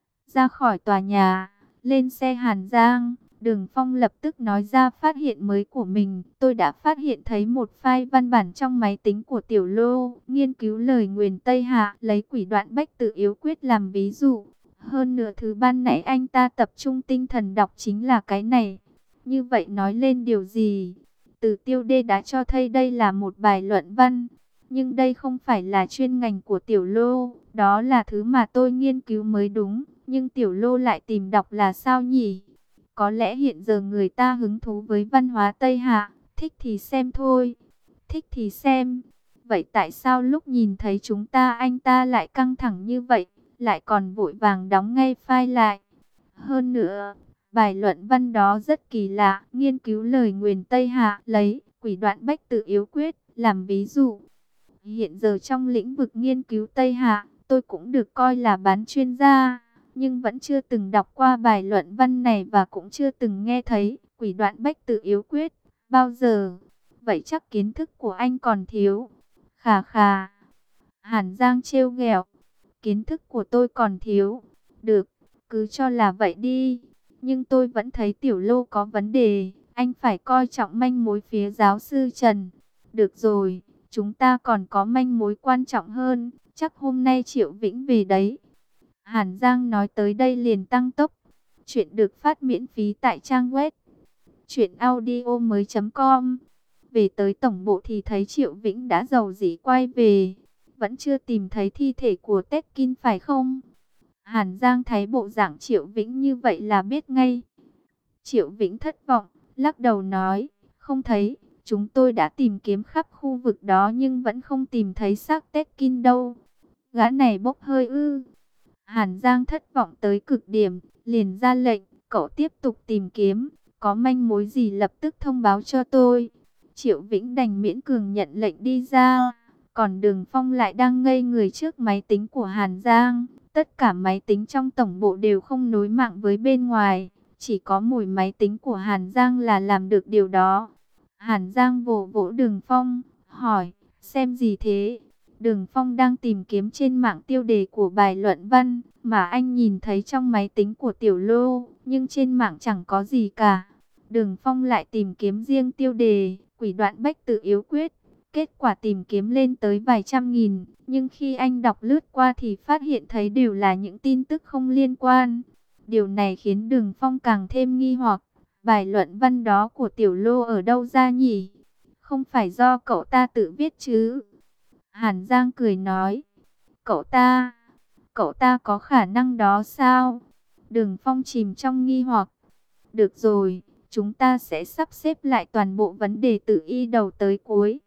Ra khỏi tòa nhà, lên xe Hàn Giang, Đường Phong lập tức nói ra phát hiện mới của mình. Tôi đã phát hiện thấy một file văn bản trong máy tính của Tiểu Lô, nghiên cứu lời nguyền Tây Hạ, lấy quỷ đoạn bách tự yếu quyết làm ví dụ. Hơn nửa thứ ban nãy anh ta tập trung tinh thần đọc chính là cái này. Như vậy nói lên điều gì? Từ tiêu đề đã cho thấy đây là một bài luận văn. Nhưng đây không phải là chuyên ngành của Tiểu Lô, đó là thứ mà tôi nghiên cứu mới đúng. Nhưng Tiểu Lô lại tìm đọc là sao nhỉ? Có lẽ hiện giờ người ta hứng thú với văn hóa Tây Hạ, thích thì xem thôi. Thích thì xem. Vậy tại sao lúc nhìn thấy chúng ta anh ta lại căng thẳng như vậy, lại còn vội vàng đóng ngay file lại? Hơn nữa, bài luận văn đó rất kỳ lạ, nghiên cứu lời nguyền Tây Hạ, lấy quỷ đoạn bách tự yếu quyết làm ví dụ. Hiện giờ trong lĩnh vực nghiên cứu Tây Hạ, tôi cũng được coi là bán chuyên gia, nhưng vẫn chưa từng đọc qua bài luận văn này và cũng chưa từng nghe thấy quỷ đoạn bách tự yếu quyết bao giờ. Vậy chắc kiến thức của anh còn thiếu. Khà khà. Hàn Giang trêu ghẹo. Kiến thức của tôi còn thiếu. Được, cứ cho là vậy đi. Nhưng tôi vẫn thấy Tiểu Lô có vấn đề. Anh phải coi trọng manh mối phía giáo sư Trần. Được rồi, chúng ta còn có manh mối quan trọng hơn. Chắc hôm nay Triệu Vĩnh về đấy. Hàn Giang nói tới đây liền tăng tốc. Chuyện được phát miễn phí tại trang web truyện audio mới chấm com. Về tới tổng bộ thì thấy Triệu Vĩnh đã rầu rĩ quay về. Vẫn chưa tìm thấy thi thể của Tekin phải không? Hàn Giang thấy bộ dạng Triệu Vĩnh như vậy là biết ngay. Triệu Vĩnh thất vọng, lắc đầu nói, không thấy. Chúng tôi đã tìm kiếm khắp khu vực đó nhưng vẫn không tìm thấy xác Tekin đâu. Gã này bốc hơi ư? Hàn Giang thất vọng tới cực điểm, liền ra lệnh, cậu tiếp tục tìm kiếm, có manh mối gì lập tức thông báo cho tôi. Triệu Vĩnh đành miễn cường nhận lệnh đi ra, còn Đường Phong lại đang ngây người trước máy tính của Hàn Giang. Tất cả máy tính trong tổng bộ đều không nối mạng với bên ngoài, chỉ có mỗi máy tính của Hàn Giang là làm được điều đó. Hàn Giang vỗ vỗ Đường Phong, hỏi, xem gì thế? Đường Phong đang tìm kiếm trên mạng tiêu đề của bài luận văn mà anh nhìn thấy trong máy tính của Tiểu Lô, nhưng trên mạng chẳng có gì cả. Đường Phong lại tìm kiếm riêng tiêu đề quỷ đoạn bách tự yếu quyết. Kết quả tìm kiếm lên tới vài trăm nghìn, nhưng khi anh đọc lướt qua thì phát hiện thấy đều là những tin tức không liên quan. Điều này khiến Đường Phong càng thêm nghi hoặc, bài luận văn đó của Tiểu Lô ở đâu ra nhỉ? Không phải do cậu ta tự viết chứ? Hàn Giang cười nói, cậu ta, cậu ta có khả năng đó sao? Đường Phong chìm trong nghi hoặc. Được rồi, chúng ta sẽ sắp xếp lại toàn bộ vấn đề từ y đầu tới cuối.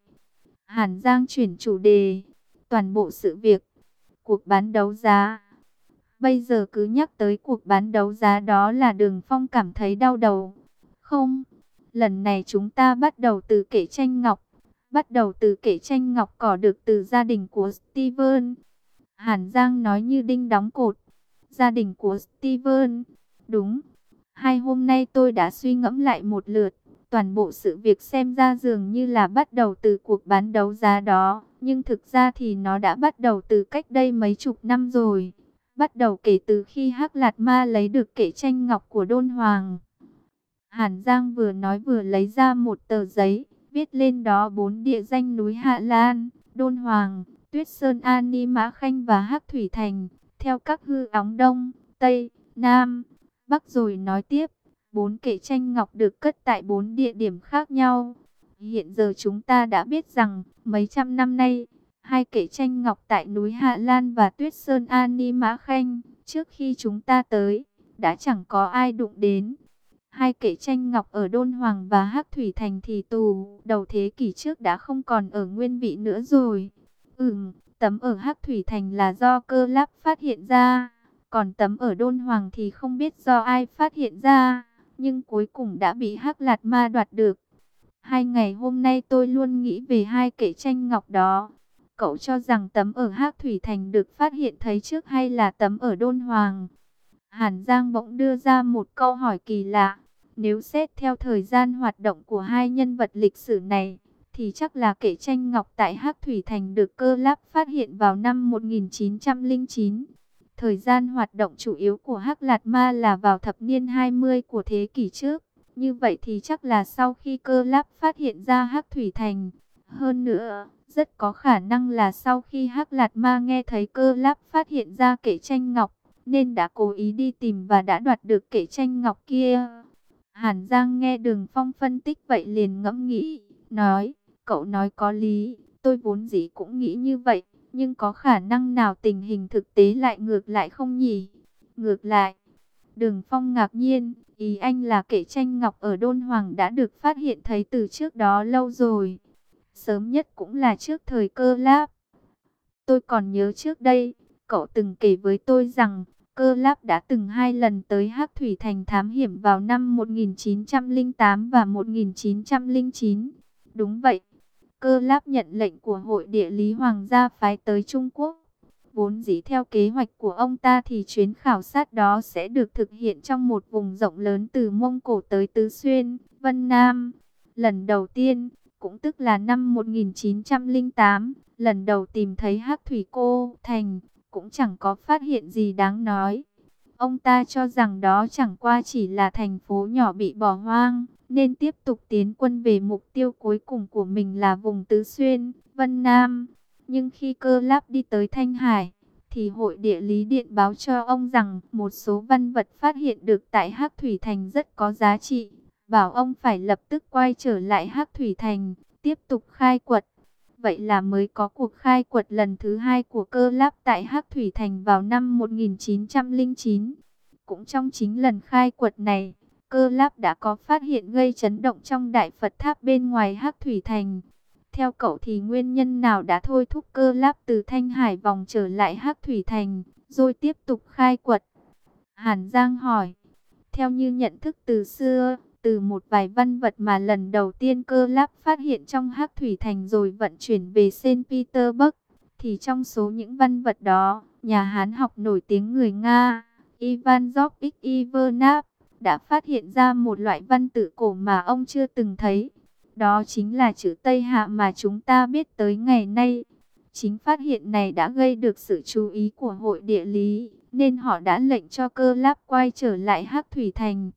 Hàn Giang chuyển chủ đề, toàn bộ sự việc, cuộc bán đấu giá. Bây giờ cứ nhắc tới cuộc bán đấu giá đó là Đường Phong cảm thấy đau đầu. Không, lần này chúng ta bắt đầu từ kệ tranh ngọc. Bắt đầu từ kệ tranh ngọc cỏ được từ gia đình của Steven. Hàn Giang nói như đinh đóng cột. Gia đình của Steven. Đúng. Hai hôm nay tôi đã suy ngẫm lại một lượt. Toàn bộ sự việc xem ra dường như là bắt đầu từ cuộc bán đấu giá đó. Nhưng thực ra thì nó đã bắt đầu từ cách đây mấy chục năm rồi. Bắt đầu kể từ khi Hắc Lạt Ma lấy được kệ tranh ngọc của Đôn Hoàng. Hàn Giang vừa nói vừa lấy ra một tờ giấy, viết lên đó bốn địa danh núi Hạ Lan, Đôn Hoàng, Tuyết Sơn, An Ni Mã Khanh và Hắc Thủy Thành, theo các hư óng Đông, Tây, Nam, Bắc rồi nói tiếp. Bốn kệ tranh ngọc được cất tại bốn địa điểm khác nhau. Hiện giờ chúng ta đã biết rằng, mấy trăm năm nay, hai kệ tranh ngọc tại núi Hạ Lan và Tuyết Sơn An Ni Mã Khanh, trước khi chúng ta tới, đã chẳng có ai đụng đến. Hai kệ tranh ngọc ở Đôn Hoàng và Hắc Thủy Thành thì tù đầu thế kỷ trước đã không còn ở nguyên vị nữa rồi. Ừm, tấm ở Hắc Thủy Thành là do Cơ Láp phát hiện ra, còn tấm ở Đôn Hoàng thì không biết do ai phát hiện ra, nhưng cuối cùng đã bị Hắc Lạt Ma đoạt được. Hai ngày hôm nay tôi luôn nghĩ về hai kệ tranh ngọc đó. Cậu cho rằng tấm ở Hắc Thủy Thành được phát hiện thấy trước hay là tấm ở Đôn Hoàng? Hàn Giang bỗng đưa ra một câu hỏi kỳ lạ. Nếu xét theo thời gian hoạt động của hai nhân vật lịch sử này, thì chắc là kệ tranh ngọc tại Hắc Thủy Thành được Cơ Láp phát hiện vào năm một nghìn chín trăm lẻ chín. Thời gian hoạt động chủ yếu của Hắc Lạt Ma là vào thập niên hai mươi của thế kỷ trước. Như vậy thì chắc là sau khi Cơ Láp phát hiện ra Hắc Thủy Thành. Hơn nữa, rất có khả năng là sau khi Hắc Lạt Ma nghe thấy Cơ Láp phát hiện ra kệ tranh ngọc, nên đã cố ý đi tìm và đã đoạt được kệ tranh ngọc kia. Hàn Giang nghe Đường Phong phân tích vậy liền ngẫm nghĩ, nói, cậu nói có lý, tôi vốn dĩ cũng nghĩ như vậy, nhưng có khả năng nào tình hình thực tế lại ngược lại không nhỉ? Ngược lại, Đường Phong ngạc nhiên, ý anh là kệ tranh ngọc ở Đôn Hoàng đã được phát hiện thấy từ trước đó lâu rồi. Sớm nhất cũng là trước thời Cơ Láp. Tôi còn nhớ trước đây, cậu từng kể với tôi rằng, Cơ Láp đã từng hai lần tới Hắc Thủy Thành thám hiểm vào năm một nghìn chín trăm lẻ tám và một nghìn chín trăm lẻ chín. Đúng vậy, Cơ Láp nhận lệnh của Hội Địa lý Hoàng gia phái tới Trung Quốc. Vốn dĩ theo kế hoạch của ông ta thì chuyến khảo sát đó sẽ được thực hiện trong một vùng rộng lớn từ Mông Cổ tới Tứ Xuyên, Vân Nam. Lần đầu tiên, cũng tức là năm một nghìn chín trăm lẻ tám, lần đầu tìm thấy Hắc Thủy Cô Thành, cũng chẳng có phát hiện gì đáng nói. Ông ta cho rằng đó chẳng qua chỉ là thành phố nhỏ bị bỏ hoang, nên tiếp tục tiến quân về mục tiêu cuối cùng của mình là vùng Tứ Xuyên, Vân Nam. Nhưng khi Cơ Láp đi tới Thanh Hải, thì Hội Địa lý điện báo cho ông rằng một số văn vật phát hiện được tại Hắc Thủy Thành rất có giá trị, bảo ông phải lập tức quay trở lại Hắc Thủy Thành, tiếp tục khai quật. Vậy là mới có cuộc khai quật lần thứ hai của Cơ Láp tại Hắc Thủy Thành vào năm một nghìn chín trăm lẻ chín. Cũng trong chính lần khai quật này, Cơ Láp đã có phát hiện gây chấn động trong Đại Phật Tháp bên ngoài Hắc Thủy Thành. Theo cậu thì nguyên nhân nào đã thôi thúc Cơ Láp từ Thanh Hải vòng trở lại Hắc Thủy Thành, rồi tiếp tục khai quật? Hàn Giang hỏi. Theo như nhận thức từ xưa, từ một vài văn vật mà lần đầu tiên Cơ Láp phát hiện trong Hắc Thủy Thành rồi vận chuyển về Saint Petersburg, thì trong số những văn vật đó, nhà Hán học nổi tiếng người Nga, Ivan Georgich Ivanov, đã phát hiện ra một loại văn tự cổ mà ông chưa từng thấy. Đó chính là chữ Tây Hạ mà chúng ta biết tới ngày nay. Chính phát hiện này đã gây được sự chú ý của Hội Địa lý, nên họ đã lệnh cho Cơ Láp quay trở lại Hắc Thủy Thành.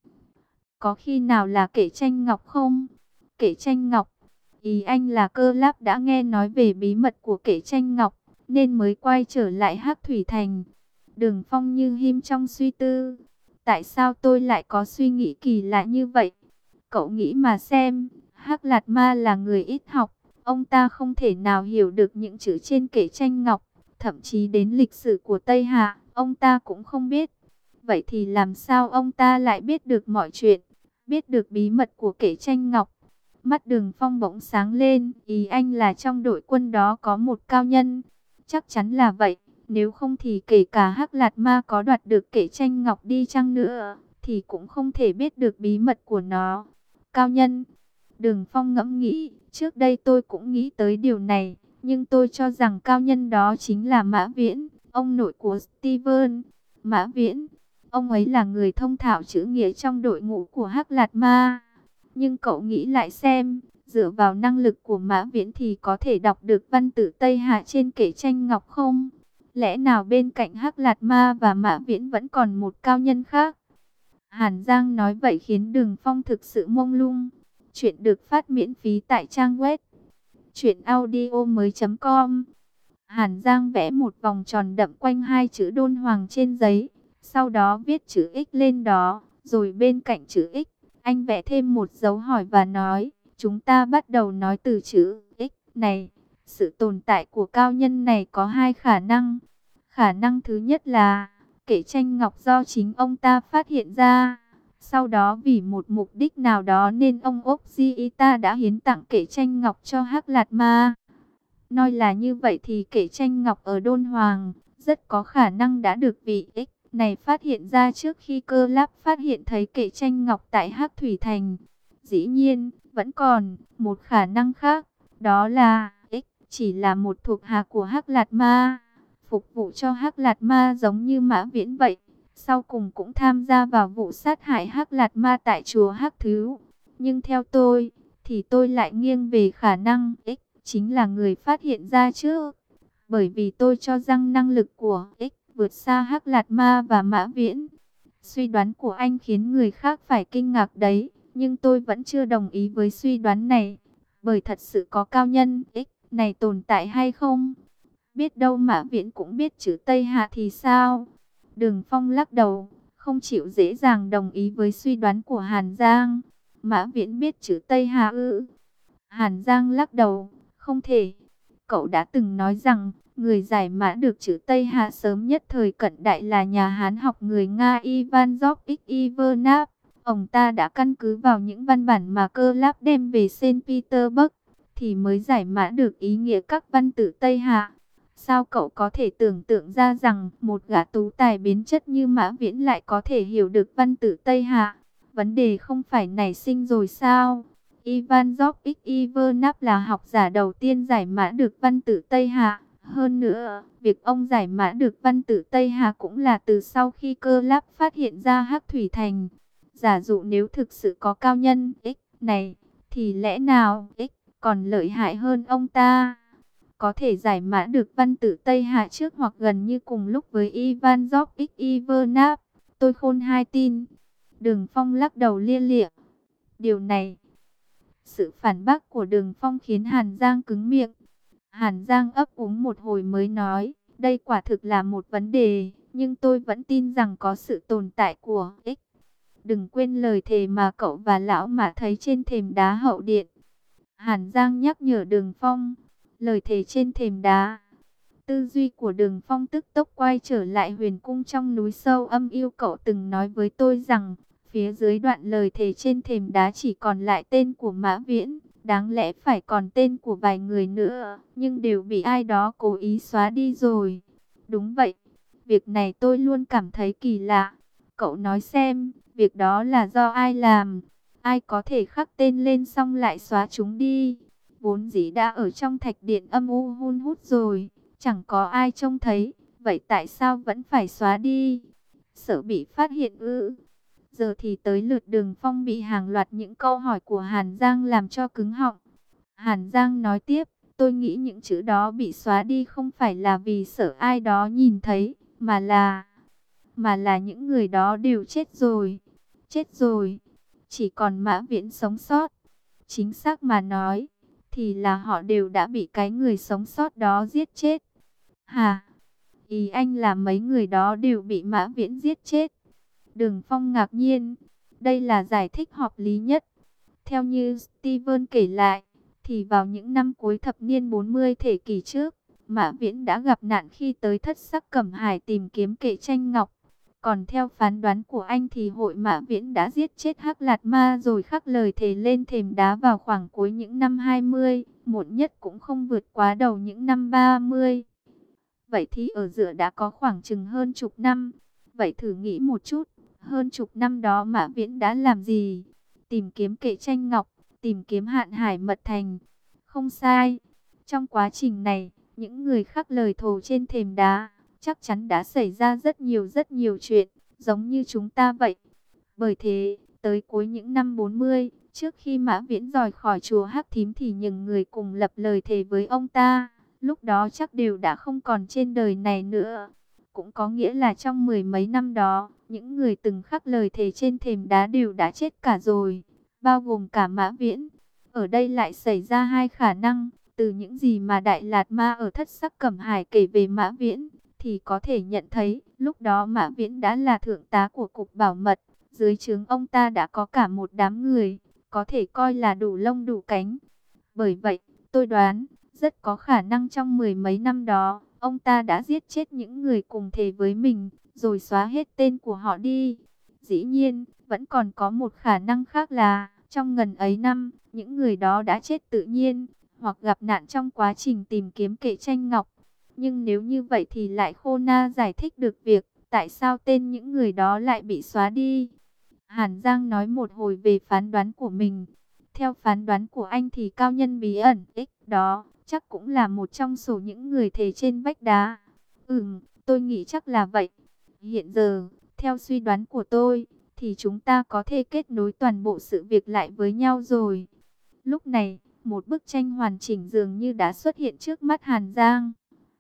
Có khi nào là kệ tranh ngọc không? Kệ tranh ngọc? Ý anh là Cơ Láp đã nghe nói về bí mật của kệ tranh ngọc, nên mới quay trở lại Hắc Thủy Thành. Đường Phong như him trong suy tư. Tại sao tôi lại có suy nghĩ kỳ lạ như vậy? Cậu nghĩ mà xem, Hắc Lạt Ma là người ít học, ông ta không thể nào hiểu được những chữ trên kệ tranh ngọc, thậm chí đến lịch sử của Tây Hạ, ông ta cũng không biết. Vậy thì làm sao ông ta lại biết được mọi chuyện, biết được bí mật của kệ tranh ngọc? Mắt Đường Phong bỗng sáng lên, ý anh là trong đội quân đó có một cao nhân. Chắc chắn là vậy, nếu không thì kể cả Hắc Lạt Ma có đoạt được kệ tranh ngọc đi chăng nữa, thì cũng không thể biết được bí mật của nó. Cao nhân? Đường Phong ngẫm nghĩ, trước đây tôi cũng nghĩ tới điều này, nhưng tôi cho rằng cao nhân đó chính là Mã Viễn, ông nội của Steven. Mã Viễn, ông ấy là người thông thạo chữ nghĩa trong đội ngũ của Hắc Lạt Ma. Nhưng cậu nghĩ lại xem, dựa vào năng lực của Mã Viễn thì có thể đọc được văn tự Tây Hạ trên kệ tranh ngọc không? Lẽ nào bên cạnh Hắc Lạt Ma và Mã Viễn vẫn còn một cao nhân khác? Hàn Giang nói vậy khiến Đường Phong thực sự mông lung. Chuyện được phát miễn phí tại trang web Chuyện audio mới chấm com. Hàn Giang vẽ một vòng tròn đậm quanh hai chữ Đôn Hoàng trên giấy, sau đó viết chữ X lên đó, rồi bên cạnh chữ X, anh vẽ thêm một dấu hỏi và nói, chúng ta bắt đầu nói từ chữ X này. Sự tồn tại của cao nhân này có hai khả năng. Khả năng thứ nhất là kệ tranh ngọc do chính ông ta phát hiện ra. Sau đó vì một mục đích nào đó nên ông Ốc Di ta đã hiến tặng kệ tranh ngọc cho Hắc Lạt Ma. Nói là như vậy thì kệ tranh ngọc ở Đôn Hoàng rất có khả năng đã được vị X này phát hiện ra trước khi Cơ Láp phát hiện thấy kệ tranh ngọc tại Hắc Thủy Thành. Dĩ nhiên, vẫn còn một khả năng khác, đó là X chỉ là một thuộc hạ của Hắc Lạt Ma, phục vụ cho Hắc Lạt Ma giống như Mã Viễn vậy. Sau cùng cũng tham gia vào vụ sát hại Hắc Lạt Ma tại chùa Hắc Thứ. Nhưng theo tôi, thì tôi lại nghiêng về khả năng X chính là người phát hiện ra trước. Bởi vì tôi cho rằng năng lực của X vượt xa Hắc Lạt Ma và Mã Viễn. Suy đoán của anh khiến người khác phải kinh ngạc đấy, nhưng tôi vẫn chưa đồng ý với suy đoán này. Bởi thật sự có cao nhân X này tồn tại hay không? Biết đâu Mã Viễn cũng biết chữ Tây Hạ thì sao? Đường Phong lắc đầu, không chịu dễ dàng đồng ý với suy đoán của Hàn Giang. Mã Viễn biết chữ Tây Hạ ư? Hàn Giang lắc đầu, không thể. Cậu đã từng nói rằng, người giải mã được chữ Tây Hạ sớm nhất thời cận đại là nhà Hán học người Nga Ivan George Ivanov. Ông ta đã căn cứ vào những văn bản mà Cơ Láp đem về Saint Petersburg, thì mới giải mã được ý nghĩa các văn tự Tây Hạ. Sao cậu có thể tưởng tượng ra rằng một gã tú tài biến chất như Mã Viễn lại có thể hiểu được văn tự Tây Hạ? Vấn đề không phải nảy sinh rồi sao? Ivan George Ivanov là học giả đầu tiên giải mã được văn tự Tây Hạ. Hơn nữa, việc ông giải mã được văn tự Tây Hạ cũng là từ sau khi Cơ Láp phát hiện ra Hắc Thủy Thành. Giả dụ nếu thực sự có cao nhân X này, thì lẽ nào X còn lợi hại hơn ông ta? Có thể giải mã được văn tự Tây Hạ trước hoặc gần như cùng lúc với Ivan George Ivanov. Tôi khôn hai tin. Đường Phong lắc đầu lia lịa. Điều này, sự phản bác của Đường Phong khiến Hàn Giang cứng miệng. Hàn Giang ấp úng một hồi mới nói, đây quả thực là một vấn đề, nhưng tôi vẫn tin rằng có sự tồn tại của X. Đừng quên lời thề mà cậu và lão Mã thấy trên thềm đá hậu điện. Hàn Giang nhắc nhở Đường Phong. Lời thề trên thềm đá. Tư duy của Đường Phong tức tốc quay trở lại huyền cung trong núi sâu âm u. Cậu từng nói với tôi rằng, phía dưới đoạn lời thề trên thềm đá chỉ còn lại tên của Mã Viễn. Đáng lẽ phải còn tên của vài người nữa, nhưng đều bị ai đó cố ý xóa đi rồi. Đúng vậy, việc này tôi luôn cảm thấy kỳ lạ. Cậu nói xem, việc đó là do ai làm? Ai có thể khắc tên lên xong lại xóa chúng đi? Vốn dĩ đã ở trong thạch điện âm u hun hút rồi, chẳng có ai trông thấy, vậy tại sao vẫn phải xóa đi? Sợ bị phát hiện ư? Giờ thì tới lượt Đường Phong bị hàng loạt những câu hỏi của Hàn Giang làm cho cứng họng. Hàn Giang nói tiếp, tôi nghĩ những chữ đó bị xóa đi không phải là vì sợ ai đó nhìn thấy, mà là... Mà là những người đó đều chết rồi. Chết rồi. Chỉ còn Mã Viễn sống sót. Chính xác mà nói, thì là họ đều đã bị cái người sống sót đó giết chết. Hả? Ý anh là mấy người đó đều bị Mã Viễn giết chết? Đường Phong ngạc nhiên. Đây là giải thích hợp lý nhất. Theo như Steven kể lại, thì vào những năm cuối thập niên bốn mươi thế kỷ trước, Mã Viễn đã gặp nạn khi tới Thất Sắc Cẩm Hải tìm kiếm kệ tranh ngọc. Còn theo phán đoán của anh thì hội Mã Viễn đã giết chết Hắc Lạt Ma rồi khắc lời thề lên thềm đá vào khoảng cuối những năm hai mươi, muộn nhất cũng không vượt quá đầu những năm ba mươi. Vậy thì ở giữa đã có khoảng chừng hơn chục năm. Vậy thử nghĩ một chút, hơn chục năm đó Mã Viễn đã làm gì? Tìm kiếm kệ tranh ngọc, tìm kiếm Hạn Hải Mật Thành. Không sai. Trong quá trình này, những người khắc lời thề trên thềm đá chắc chắn đã xảy ra rất nhiều rất nhiều chuyện, giống như chúng ta vậy. Bởi thế, tới cuối những năm bốn mươi, trước khi Mã Viễn rời khỏi chùa Hắc Thím thì những người cùng lập lời thề với ông ta, lúc đó chắc đều đã không còn trên đời này nữa. Cũng có nghĩa là trong mười mấy năm đó, những người từng khắc lời thề trên thềm đá đều đã chết cả rồi, bao gồm cả Mã Viễn. Ở đây lại xảy ra hai khả năng. Từ những gì mà Đại Lạt Ma ở Thất Sắc Cẩm Hải kể về Mã Viễn, thì có thể nhận thấy, lúc đó Mã Viễn đã là thượng tá của Cục Bảo mật. Dưới trướng ông ta đã có cả một đám người, có thể coi là đủ lông đủ cánh. Bởi vậy, tôi đoán, rất có khả năng trong mười mấy năm đó, ông ta đã giết chết những người cùng thể với mình, rồi xóa hết tên của họ đi. Dĩ nhiên, vẫn còn có một khả năng khác là, trong ngần ấy năm, những người đó đã chết tự nhiên, hoặc gặp nạn trong quá trình tìm kiếm kệ tranh ngọc. Nhưng nếu như vậy thì lại khô na giải thích được việc, tại sao tên những người đó lại bị xóa đi. Hàn Giang nói một hồi về phán đoán của mình. Theo phán đoán của anh thì cao nhân bí ẩn X đó, chắc cũng là một trong số những người thề trên vách đá. Ừm, tôi nghĩ chắc là vậy. Hiện giờ, theo suy đoán của tôi, thì chúng ta có thể kết nối toàn bộ sự việc lại với nhau rồi. Lúc này, một bức tranh hoàn chỉnh dường như đã xuất hiện trước mắt Hàn Giang.